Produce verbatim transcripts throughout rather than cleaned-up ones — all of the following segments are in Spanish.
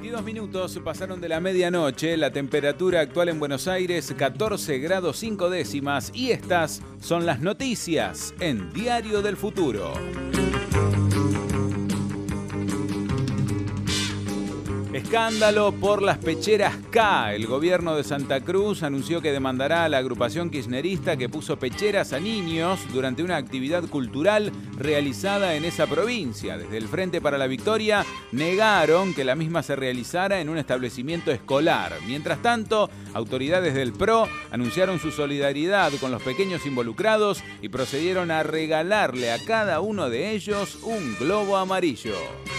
veintidós minutos pasaron de la medianoche, la temperatura actual en Buenos Aires catorce grados cinco décimas y estas son las noticias en Diario del Futuro. Escándalo por las pecheras K. El gobierno de Santa Cruz anunció que demandará a la agrupación kirchnerista que puso pecheras a niños durante una actividad cultural realizada en esa provincia. Desde el Frente para la Victoria negaron que la misma se realizara en un establecimiento escolar. Mientras tanto, autoridades del P R O anunciaron su solidaridad con los pequeños involucrados y procedieron a regalarle a cada uno de ellos un globo amarillo.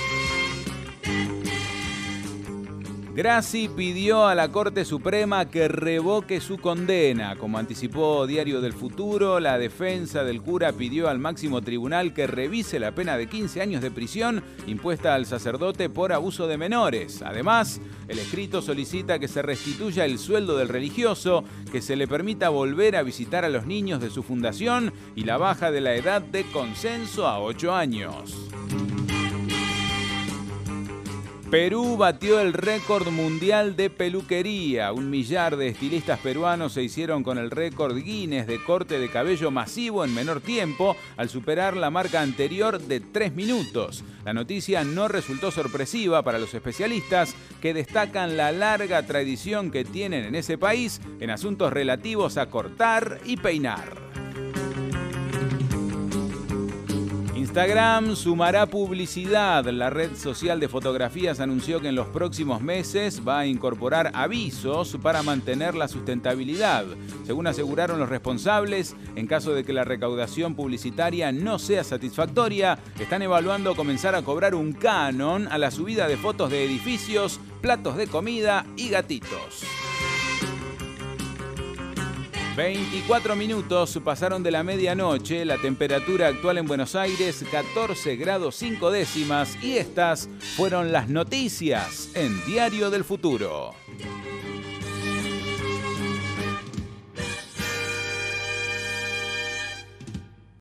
Grassi pidió a la Corte Suprema que revoque su condena. Como anticipó Diario del Futuro, la defensa del cura pidió al máximo tribunal que revise la pena de quince años de prisión impuesta al sacerdote por abuso de menores. Además, el escrito solicita que se restituya el sueldo del religioso, que se le permita volver a visitar a los niños de su fundación y la baja de la edad de consenso a ocho años. Perú batió el récord mundial de peluquería. Un millar de estilistas peruanos se hicieron con el récord Guinness de corte de cabello masivo en menor tiempo, al superar la marca anterior de tres minutos. La noticia no resultó sorpresiva para los especialistas, que destacan la larga tradición que tienen en ese país en asuntos relativos a cortar y peinar. Instagram sumará publicidad. La red social de fotografías anunció que en los próximos meses va a incorporar avisos para mantener la sustentabilidad. Según aseguraron los responsables, en caso de que la recaudación publicitaria no sea satisfactoria, están evaluando comenzar a cobrar un canon a la subida de fotos de edificios, platos de comida y gatitos. veinticuatro minutos pasaron de la medianoche, la temperatura actual en Buenos Aires catorce grados cinco décimas y estas fueron las noticias en Diario del Futuro.